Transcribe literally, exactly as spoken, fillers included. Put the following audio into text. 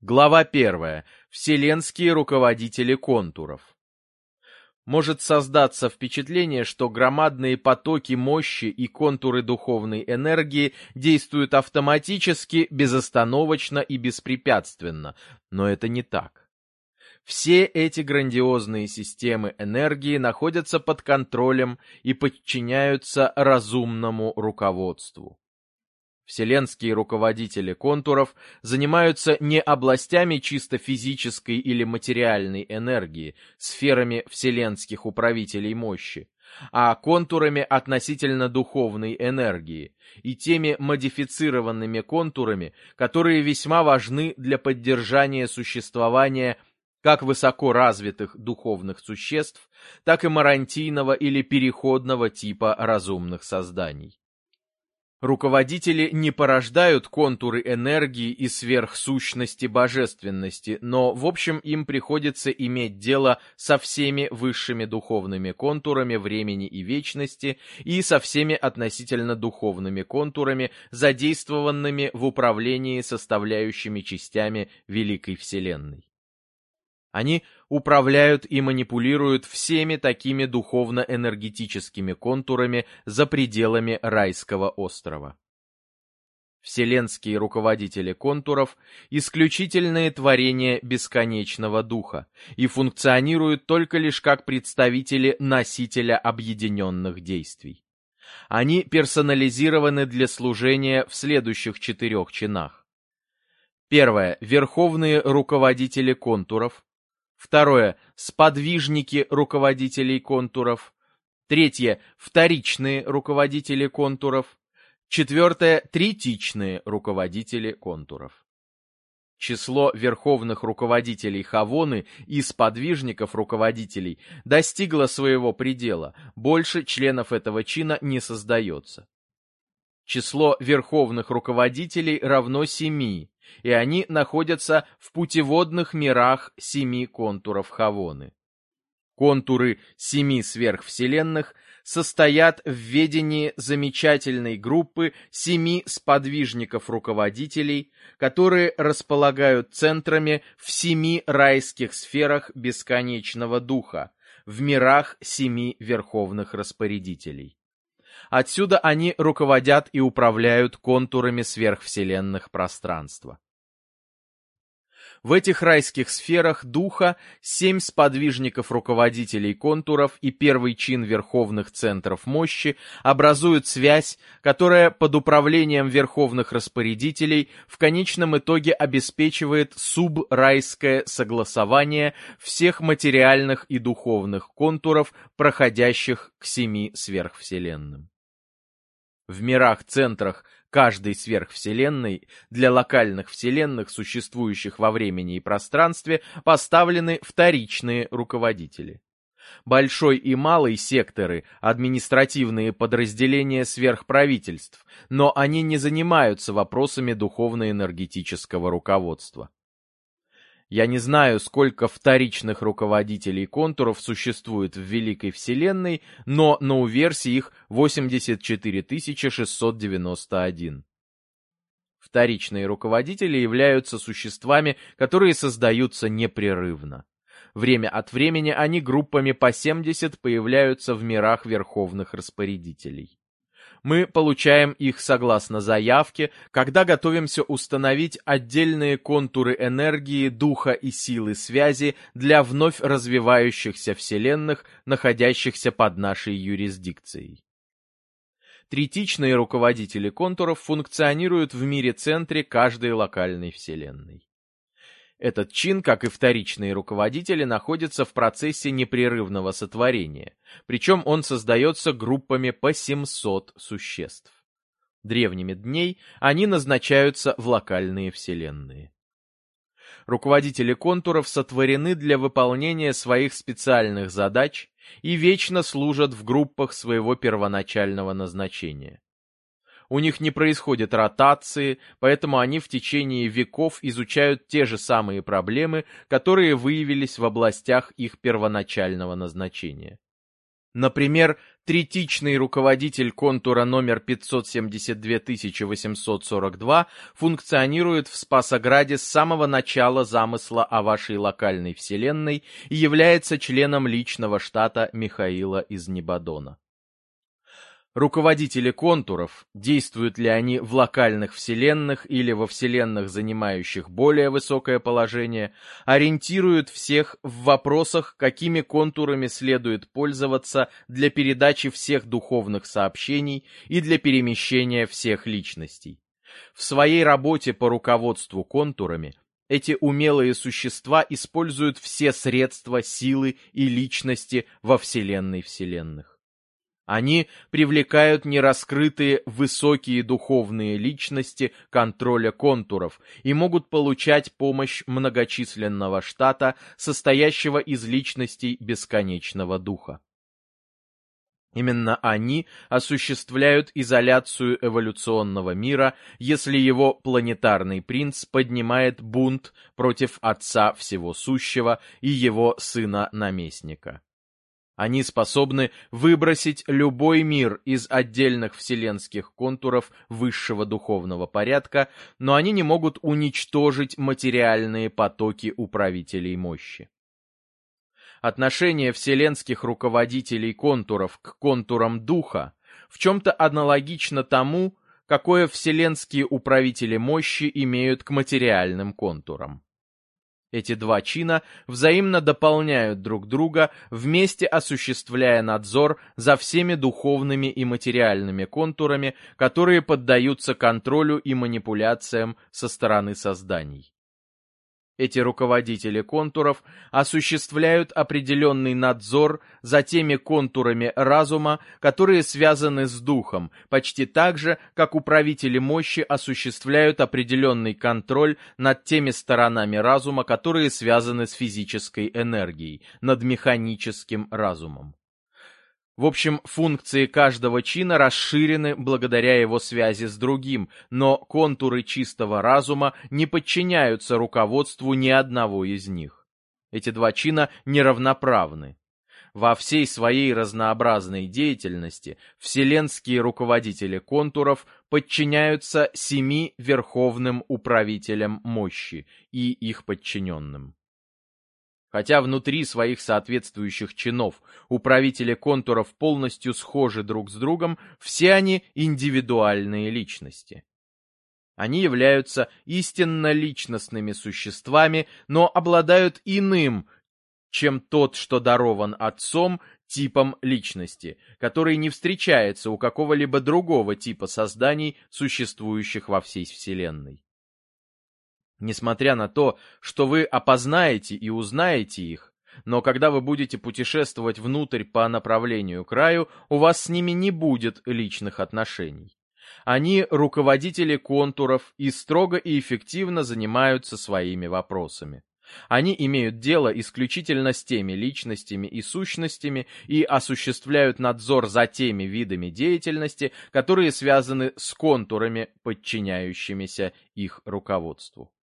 Глава первая. Вселенские руководители контуров. Может создаться впечатление, что громадные потоки мощи и контуры духовной энергии действуют автоматически, безостановочно и беспрепятственно, но это не так. Все эти грандиозные системы энергии находятся под контролем и подчиняются разумному руководству. Вселенские руководители контуров занимаются не областями чисто физической или материальной энергии, сферами вселенских управителей мощи, а контурами относительно духовной энергии и теми модифицированными контурами, которые весьма важны для поддержания существования как высоко развитых духовных существ, так и марантийного или переходного типа разумных созданий. Руководители не порождают контуры энергии и сверхсущности божественности, но в общем им приходится иметь дело со всеми высшими духовными контурами времени и вечности и со всеми относительно духовными контурами, задействованными в управлении составляющими частями Великой Вселенной. Они управляют и манипулируют всеми такими духовно-энергетическими контурами за пределами райского острова. Вселенские руководители контуров – исключительные творения бесконечного духа и функционируют только лишь как представители носителя объединенных действий. Они персонализированы для служения в следующих четырех чинах. Первое – верховные руководители контуров. Второе – сподвижники руководителей контуров. Третье – вторичные руководители контуров. Четвертое – третичные руководители контуров. Число верховных руководителей Хавоны и сподвижников руководителей достигло своего предела, больше членов этого чина не создается. Число верховных руководителей равно семи, и они находятся в путеводных мирах семи контуров Хавоны. Контуры семи сверхвселенных состоят в ведении замечательной группы семи сподвижников-руководителей, которые располагают центрами в семи райских сферах бесконечного духа, в мирах семи верховных распорядителей. Отсюда они руководят и управляют контурами сверхвселенных пространства. В этих райских сферах духа семь сподвижников-руководителей контуров и первый чин верховных центров мощи образуют связь, которая под управлением верховных распорядителей в конечном итоге обеспечивает субрайское согласование всех материальных и духовных контуров, проходящих к семи сверхвселенным. В мирах-центрах каждой сверхвселенной для локальных вселенных, существующих во времени и пространстве, поставлены вторичные руководители. Большой и малый секторы – административные подразделения сверхправительств, но они не занимаются вопросами духовно-энергетического руководства. Я не знаю, сколько вторичных руководителей контуров существует в Великой Вселенной, но на уверсе их восемьдесят четыре тысячи шестьсот девяносто один. Вторичные руководители являются существами, которые создаются непрерывно. Время от времени они группами по семьдесят появляются в мирах верховных распорядителей. Мы получаем их согласно заявке, когда готовимся установить отдельные контуры энергии, духа и силы связи для вновь развивающихся вселенных, находящихся под нашей юрисдикцией. Третичные руководители контуров функционируют в мире-центре каждой локальной вселенной. Этот чин, как и вторичные руководители, находится в процессе непрерывного сотворения, причем он создается группами по семьсот существ. Древними дней они назначаются в локальные вселенные. Руководители контуров сотворены для выполнения своих специальных задач и вечно служат в группах своего первоначального назначения. У них не происходит ротации, поэтому они в течение веков изучают те же самые проблемы, которые выявились в областях их первоначального назначения. Например, третичный руководитель контура номер пятьсот семьдесят две тысячи восемьсот сорок два функционирует в Спасограде с самого начала замысла о вашей локальной вселенной и является членом личного штата Михаила из Небодона. Руководители контуров, действуют ли они в локальных вселенных или во вселенных, занимающих более высокое положение, ориентируют всех в вопросах, какими контурами следует пользоваться для передачи всех духовных сообщений и для перемещения всех личностей. В своей работе по руководству контурами эти умелые существа используют все средства, силы и личности во вселенной вселенных. Они привлекают нераскрытые высокие духовные личности контроля контуров и могут получать помощь многочисленного штата, состоящего из личностей бесконечного духа. Именно они осуществляют изоляцию эволюционного мира, если его планетарный принц поднимает бунт против Отца Всего Сущего и его Сына-Наместника. Они способны выбросить любой мир из отдельных вселенских контуров высшего духовного порядка, но они не могут уничтожить материальные потоки управителей мощи. Отношение вселенских руководителей контуров к контурам духа в чем-то аналогично тому, какое вселенские управители мощи имеют к материальным контурам. Эти два чина взаимно дополняют друг друга, вместе осуществляя надзор за всеми духовными и материальными контурами, которые поддаются контролю и манипуляциям со стороны созданий. Эти руководители контуров осуществляют определенный надзор за теми контурами разума, которые связаны с духом, почти так же, как управители мощи осуществляют определенный контроль над теми сторонами разума, которые связаны с физической энергией, над механическим разумом. В общем, функции каждого чина расширены благодаря его связи с другим, но контуры чистого разума не подчиняются руководству ни одного из них. Эти два чина неравноправны. Во всей своей разнообразной деятельности вселенские руководители контуров подчиняются семи верховным управителям мощи и их подчиненным. Хотя внутри своих соответствующих чинов управители контуров полностью схожи друг с другом, все они индивидуальные личности. Они являются истинно личностными существами, но обладают иным, чем тот, что дарован Отцом, типом личности, который не встречается у какого-либо другого типа созданий, существующих во всей Вселенной. Несмотря на то, что вы опознаете и узнаете их, но когда вы будете путешествовать внутрь по направлению к раю, у вас с ними не будет личных отношений. Они руководители контуров и строго и эффективно занимаются своими вопросами. Они имеют дело исключительно с теми личностями и сущностями и осуществляют надзор за теми видами деятельности, которые связаны с контурами, подчиняющимися их руководству.